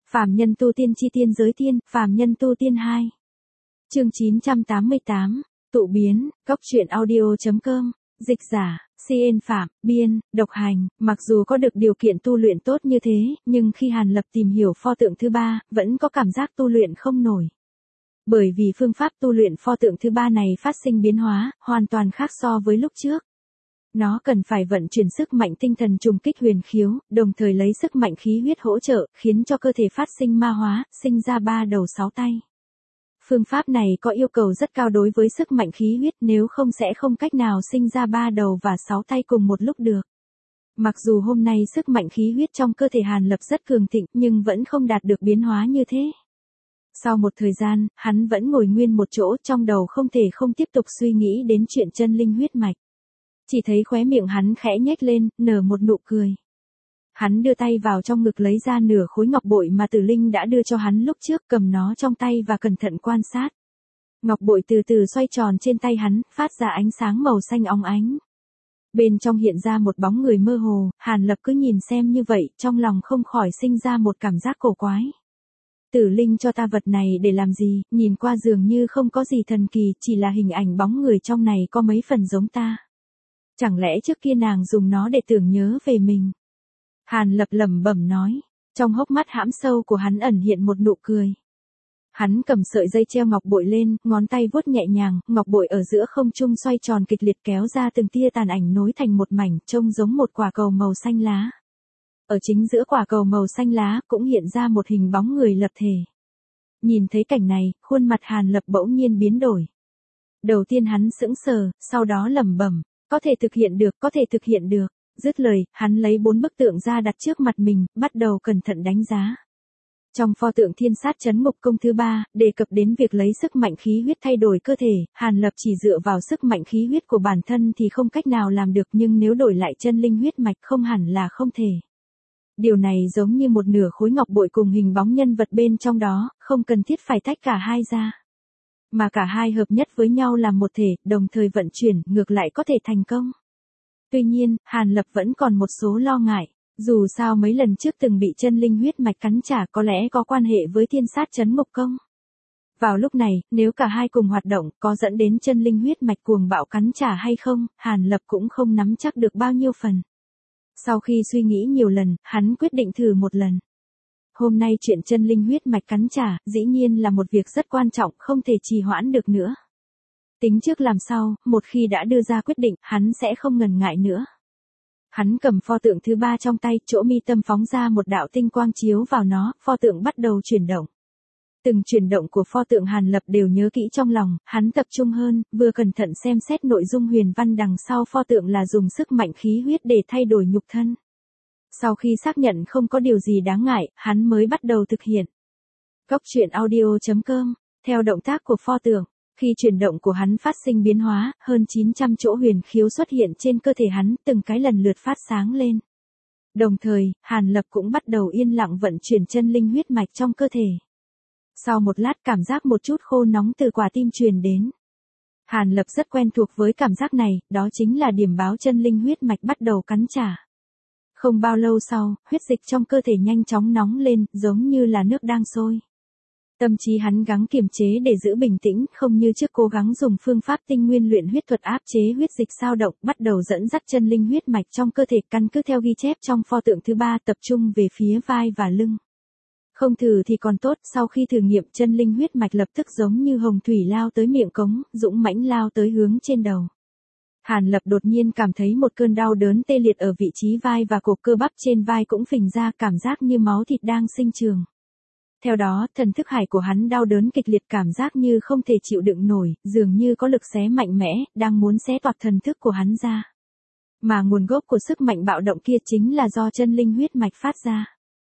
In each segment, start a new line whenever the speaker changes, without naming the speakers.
Phàm nhân tu tiên chi tiên giới tiên, phàm nhân tu tiên 2. Chương 988, tụ biến, góc truyện audio.com, dịch giả, CN Phạm, biên, độc hành, mặc dù có được điều kiện tu luyện tốt như thế, nhưng khi Hàn Lập tìm hiểu pho tượng thứ ba, vẫn có cảm giác tu luyện không nổi. Bởi vì phương pháp tu luyện pho tượng thứ ba này phát sinh biến hóa, hoàn toàn khác so với lúc trước. Nó cần phải vận chuyển sức mạnh tinh thần trùng kích huyền khiếu, đồng thời lấy sức mạnh khí huyết hỗ trợ, khiến cho cơ thể phát sinh ma hóa, sinh ra 3 đầu 6 tay. Phương pháp này có yêu cầu rất cao đối với sức mạnh khí huyết, nếu không sẽ không cách nào sinh ra 3 đầu và 6 tay cùng một lúc được. Mặc dù hôm nay sức mạnh khí huyết trong cơ thể Hàn Lập rất cường thịnh, nhưng vẫn không đạt được biến hóa như thế. Sau một thời gian, hắn vẫn ngồi nguyên một chỗ, trong đầu không thể không tiếp tục suy nghĩ đến chuyện chân linh huyết mạch. Chỉ thấy khóe miệng hắn khẽ nhếch lên, nở một nụ cười. Hắn đưa tay vào trong ngực lấy ra nửa khối ngọc bội mà Tử Linh đã đưa cho hắn lúc trước, cầm nó trong tay và cẩn thận quan sát. Ngọc bội từ từ xoay tròn trên tay hắn, phát ra ánh sáng màu xanh óng ánh. Bên trong hiện ra một bóng người mơ hồ, Hàn Lập cứ nhìn xem như vậy, trong lòng không khỏi sinh ra một cảm giác cổ quái. Tử Linh cho ta vật này để làm gì, nhìn qua dường như không có gì thần kỳ, chỉ là hình ảnh bóng người trong này có mấy phần giống ta. Chẳng lẽ trước kia nàng dùng nó để tưởng nhớ về mình? Hàn Lập lẩm bẩm nói, trong hốc mắt hãm sâu của hắn ẩn hiện một nụ cười. Hắn cầm sợi dây treo ngọc bội lên, ngón tay vuốt nhẹ nhàng, ngọc bội ở giữa không trung xoay tròn kịch liệt kéo ra từng tia tàn ảnh nối thành một mảnh, trông giống một quả cầu màu xanh lá. Ở chính giữa quả cầu màu xanh lá cũng hiện ra một hình bóng người lập thể. Nhìn thấy cảnh này, khuôn mặt Hàn Lập bỗng nhiên biến đổi. Đầu tiên hắn sững sờ, sau đó lẩm bẩm, có thể thực hiện được, có thể thực hiện được. Dứt lời, hắn lấy 4 bức tượng ra đặt trước mặt mình, bắt đầu cẩn thận đánh giá. Trong pho tượng Thiên Sát Chấn Ngục Công thứ 3, đề cập đến việc lấy sức mạnh khí huyết thay đổi cơ thể, Hàn Lập chỉ dựa vào sức mạnh khí huyết của bản thân thì không cách nào làm được, nhưng nếu đổi lại chân linh huyết mạch không hẳn là không thể. Điều này giống như một nửa khối ngọc bội cùng hình bóng nhân vật bên trong đó, không cần thiết phải tách cả hai ra. Mà cả hai hợp nhất với nhau làm một thể, đồng thời vận chuyển, ngược lại có thể thành công. Tuy nhiên, Hàn Lập vẫn còn một số lo ngại, dù sao mấy lần trước từng bị chân linh huyết mạch cắn trả có lẽ có quan hệ với Thiên Sát Chấn Ngục Công. Vào lúc này, nếu cả hai cùng hoạt động, có dẫn đến chân linh huyết mạch cuồng bạo cắn trả hay không, Hàn Lập cũng không nắm chắc được bao nhiêu phần. Sau khi suy nghĩ nhiều lần, hắn quyết định thử một lần. Hôm nay chuyện chân linh huyết mạch cắn trả, dĩ nhiên là một việc rất quan trọng, không thể trì hoãn được nữa. Tính trước làm sau, một khi đã đưa ra quyết định, hắn sẽ không ngần ngại nữa. Hắn cầm pho tượng thứ 3 trong tay, chỗ mi tâm phóng ra một đạo tinh quang chiếu vào nó, pho tượng bắt đầu chuyển động. Từng chuyển động của pho tượng Hàn Lập đều nhớ kỹ trong lòng, hắn tập trung hơn, vừa cẩn thận xem xét nội dung huyền văn đằng sau pho tượng là dùng sức mạnh khí huyết để thay đổi nhục thân. Sau khi xác nhận không có điều gì đáng ngại, hắn mới bắt đầu thực hiện. Góc truyện audio.com, theo động tác của pho tượng. Khi chuyển động của hắn phát sinh biến hóa, hơn 900 chỗ huyền khiếu xuất hiện trên cơ thể hắn, từng cái lần lượt phát sáng lên. Đồng thời, Hàn Lập cũng bắt đầu yên lặng vận chuyển chân linh huyết mạch trong cơ thể. Sau một lát cảm giác một chút khô nóng từ quả tim truyền đến. Hàn Lập rất quen thuộc với cảm giác này, đó chính là điểm báo chân linh huyết mạch bắt đầu cắn trả. Không bao lâu sau, huyết dịch trong cơ thể nhanh chóng nóng lên, giống như là nước đang sôi. Tâm trí hắn gắng kiềm chế để giữ bình tĩnh, không như trước cố gắng dùng phương pháp tinh nguyên luyện huyết thuật áp chế huyết dịch sao động, bắt đầu dẫn dắt chân linh huyết mạch trong cơ thể, căn cứ theo ghi chép trong pho tượng thứ 3 tập trung về phía vai và lưng. Không thử thì còn tốt, sau khi thử nghiệm chân linh huyết mạch lập tức giống như hồng thủy lao tới miệng cống, dũng mãnh lao tới hướng trên đầu. Hàn Lập đột nhiên cảm thấy một cơn đau đớn tê liệt ở vị trí vai và cổ, cơ bắp trên vai cũng phình ra, cảm giác như máu thịt đang sinh trường. Theo đó, thần thức hải của hắn đau đớn kịch liệt, cảm giác như không thể chịu đựng nổi, dường như có lực xé mạnh mẽ, đang muốn xé toạc thần thức của hắn ra. Mà nguồn gốc của sức mạnh bạo động kia chính là do chân linh huyết mạch phát ra.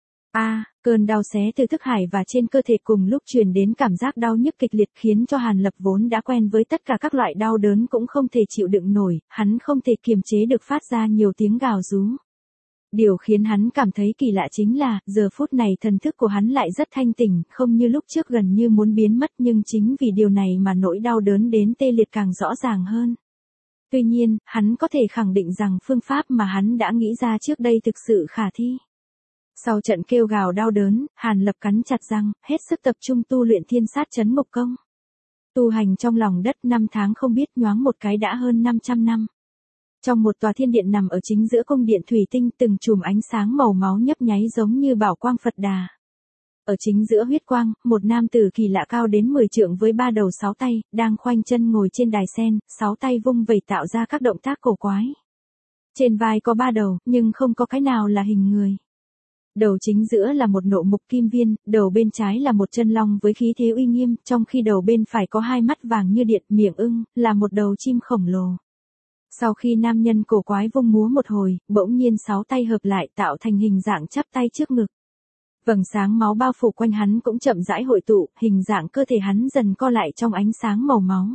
Cơn đau xé từ thức hải và trên cơ thể cùng lúc truyền đến, cảm giác đau nhức kịch liệt khiến cho Hàn Lập vốn đã quen với tất cả các loại đau đớn cũng không thể chịu đựng nổi, hắn không thể kiềm chế được phát ra nhiều tiếng gào rú. Điều khiến hắn cảm thấy kỳ lạ chính là, giờ phút này thần thức của hắn lại rất thanh tỉnh, không như lúc trước gần như muốn biến mất, nhưng chính vì điều này mà nỗi đau đớn đến tê liệt càng rõ ràng hơn. Tuy nhiên, hắn có thể khẳng định rằng phương pháp mà hắn đã nghĩ ra trước đây thực sự khả thi. Sau trận kêu gào đau đớn, Hàn Lập cắn chặt răng, hết sức tập trung tu luyện thiên sát chấn ngục công. Tu hành trong lòng đất 5 tháng không biết nhoáng một cái đã hơn 500 năm. Trong một tòa thiên điện nằm ở chính giữa cung điện thủy tinh, từng chùm ánh sáng màu máu nhấp nháy giống như bảo quang Phật Đà. Ở chính giữa huyết quang, một nam tử kỳ lạ cao đến 10 trượng với 3 đầu 6 tay, đang khoanh chân ngồi trên đài sen, 6 tay vung vẩy tạo ra các động tác cổ quái. Trên vai có 3 đầu, nhưng không có cái nào là hình người. Đầu chính giữa là một nộ mục kim viên, đầu bên trái là một chân long với khí thế uy nghiêm, trong khi đầu bên phải có 2 mắt vàng như điện, miệng ưng, là một đầu chim khổng lồ. Sau khi nam nhân cổ quái vung múa một hồi, bỗng nhiên 6 tay hợp lại tạo thành hình dạng chắp tay trước ngực. Vầng sáng máu bao phủ quanh hắn cũng chậm rãi hội tụ, hình dạng cơ thể hắn dần co lại trong ánh sáng màu máu.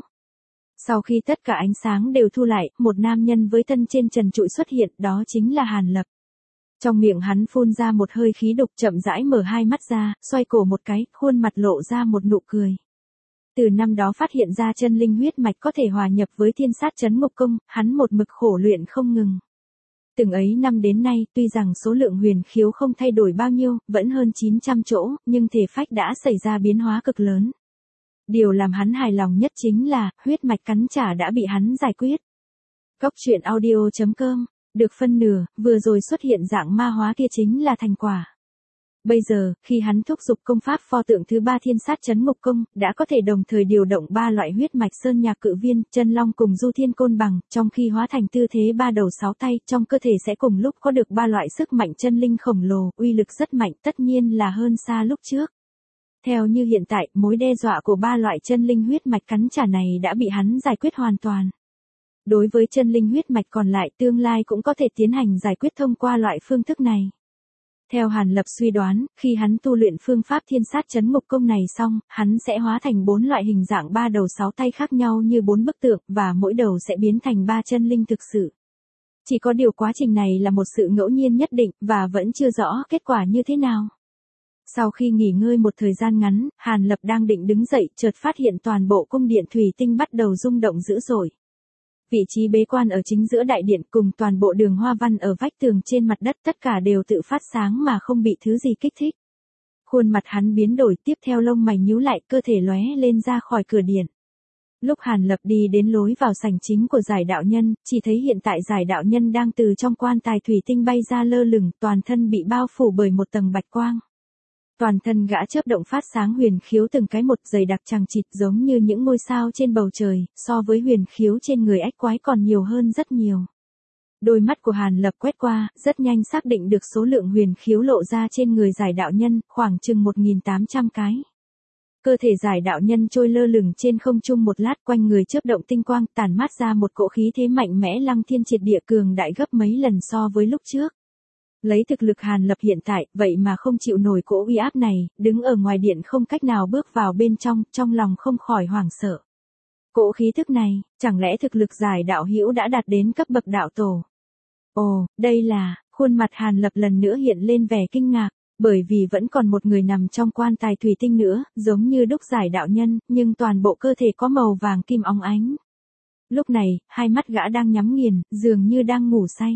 Sau khi tất cả ánh sáng đều thu lại, một nam nhân với thân trên trần trụi xuất hiện, đó chính là Hàn Lập. Trong miệng hắn phun ra một hơi khí độc, chậm rãi mở 2 mắt ra, xoay cổ một cái, khuôn mặt lộ ra một nụ cười. Từ năm đó phát hiện ra chân linh huyết mạch có thể hòa nhập với thiên sát chấn ngục công, hắn một mực khổ luyện không ngừng. Từng ấy năm đến nay, tuy rằng số lượng huyền khiếu không thay đổi bao nhiêu, vẫn hơn 900 chỗ, nhưng thể phách đã xảy ra biến hóa cực lớn. Điều làm hắn hài lòng nhất chính là, huyết mạch cắn trả đã bị hắn giải quyết. Cốc truyện audio.com, được phân nửa, vừa rồi xuất hiện dạng ma hóa kia chính là thành quả. Bây giờ, khi hắn thúc giục công pháp pho tượng thứ 3 thiên sát chấn ngục công, đã có thể đồng thời điều động 3 loại huyết mạch sơn nhạc cự viên, chân long cùng du thiên côn bằng, trong khi hóa thành tư thế 3 đầu 6 tay, trong cơ thể sẽ cùng lúc có được 3 loại sức mạnh chân linh khổng lồ, uy lực rất mạnh, tất nhiên là hơn xa lúc trước. Theo như hiện tại, mối đe dọa của 3 loại chân linh huyết mạch cắn trả này đã bị hắn giải quyết hoàn toàn. Đối với chân linh huyết mạch còn lại, tương lai cũng có thể tiến hành giải quyết thông qua loại phương thức này. Theo Hàn Lập suy đoán, khi hắn tu luyện phương pháp thiên sát chấn ngục công này xong, hắn sẽ hóa thành 4 loại hình dạng 3 đầu 6 tay khác nhau như 4 bức tượng, và mỗi đầu sẽ biến thành 3 chân linh thực sự. Chỉ có điều quá trình này là một sự ngẫu nhiên nhất định, và vẫn chưa rõ kết quả như thế nào. Sau khi nghỉ ngơi một thời gian ngắn, Hàn Lập đang định đứng dậy, chợt phát hiện toàn bộ cung điện thủy tinh bắt đầu rung động dữ dội. Vị trí bế quan ở chính giữa đại điện cùng toàn bộ đường hoa văn ở vách tường trên mặt đất tất cả đều tự phát sáng mà không bị thứ gì kích thích. Khuôn mặt hắn biến đổi, tiếp theo lông mày nhíu lại, cơ thể lóe lên ra khỏi cửa điện. Lúc Hàn Lập đi đến lối vào sảnh chính của giải đạo nhân, chỉ thấy hiện tại giải đạo nhân đang từ trong quan tài thủy tinh bay ra lơ lửng, toàn thân bị bao phủ bởi một tầng bạch quang. Toàn thân gã chớp động phát sáng huyền khiếu từng cái một, dày đặc chằng chịt giống như những ngôi sao trên bầu trời, so với huyền khiếu trên người ách quái còn nhiều hơn rất nhiều. Đôi mắt của Hàn Lập quét qua, rất nhanh xác định được số lượng huyền khiếu lộ ra trên người giải đạo nhân, khoảng chừng 1.800 cái. Cơ thể giải đạo nhân trôi lơ lửng trên không trung một lát, quanh người chớp động tinh quang, tản mát ra một cỗ khí thế mạnh mẽ lăng thiên triệt địa, cường đại gấp mấy lần so với lúc trước. Lấy thực lực Hàn Lập hiện tại, vậy mà không chịu nổi cỗ uy áp này, đứng ở ngoài điện không cách nào bước vào bên trong, trong lòng không khỏi hoảng sợ. Cỗ khí thức này, chẳng lẽ thực lực giải đạo hữu đã đạt đến cấp bậc đạo tổ? Ồ, đây là, khuôn mặt Hàn Lập lần nữa hiện lên vẻ kinh ngạc, bởi vì vẫn còn một người nằm trong quan tài thủy tinh nữa, giống như đúc giải đạo nhân, nhưng toàn bộ cơ thể có màu vàng kim óng ánh. Lúc này, hai mắt gã đang nhắm nghiền, dường như đang ngủ say.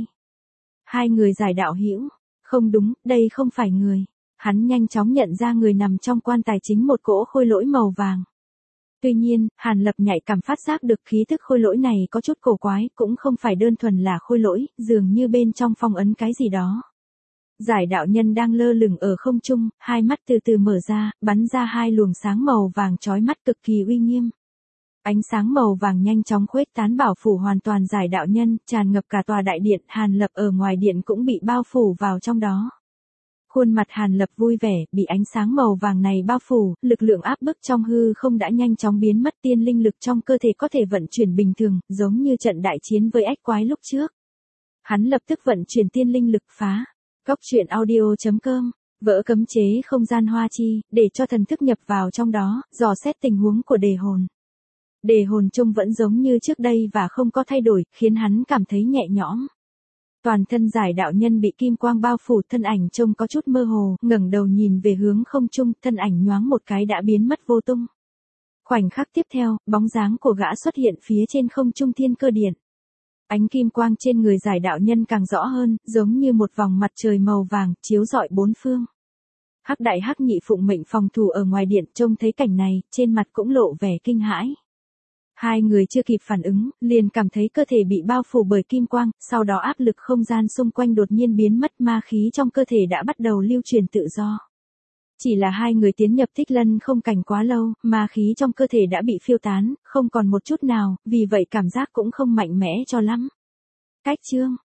Hai người giải đạo hữu, không đúng, đây không phải người. Hắn nhanh chóng nhận ra người nằm trong quan tài chính một cỗ khôi lỗi màu vàng. Tuy nhiên, Hàn Lập nhạy cảm phát giác được khí thức khôi lỗi này có chút cổ quái, cũng không phải đơn thuần là khôi lỗi, dường như bên trong phong ấn cái gì đó. Giải đạo nhân đang lơ lửng ở không trung, hai mắt từ từ mở ra, bắn ra hai luồng sáng màu vàng chói mắt cực kỳ uy nghiêm. Ánh sáng màu vàng nhanh chóng khuếch tán bảo phủ hoàn toàn giải đạo nhân, tràn ngập cả tòa đại điện, Hàn Lập ở ngoài điện cũng bị bao phủ vào trong đó. Khuôn mặt Hàn Lập vui vẻ, bị ánh sáng màu vàng này bao phủ, lực lượng áp bức trong hư không đã nhanh chóng biến mất, tiên linh lực trong cơ thể có thể vận chuyển bình thường, giống như trận đại chiến với ách quái lúc trước. Hắn lập tức vận chuyển tiên linh lực phá. Cốc truyện audio.com, vỡ cấm chế không gian hoa chi, để cho thần thức nhập vào trong đó, dò xét tình huống của đề hồn. Đề hồn trông vẫn giống như trước đây và không có thay đổi, khiến hắn cảm thấy nhẹ nhõm. Toàn thân giải đạo nhân bị kim quang bao phủ, thân ảnh trông có chút mơ hồ, ngẩng đầu nhìn về hướng không trung, thân ảnh nhoáng một cái đã biến mất vô tung. Khoảnh khắc tiếp theo, bóng dáng của gã xuất hiện phía trên không trung thiên cơ điện. Ánh kim quang trên người giải đạo nhân càng rõ hơn, giống như một vòng mặt trời màu vàng, chiếu rọi bốn phương. Hắc đại hắc nhị phụng mệnh phòng thủ ở ngoài điện trông thấy cảnh này, trên mặt cũng lộ vẻ kinh hãi. Hai người chưa kịp phản ứng, liền cảm thấy cơ thể bị bao phủ bởi kim quang, sau đó áp lực không gian xung quanh đột nhiên biến mất, ma khí trong cơ thể đã bắt đầu lưu truyền tự do. Chỉ là hai người tiến nhập Thích Lân không cảnh quá lâu, ma khí trong cơ thể đã bị phiêu tán, không còn một chút nào, vì vậy cảm giác cũng không mạnh mẽ cho lắm. Cách chương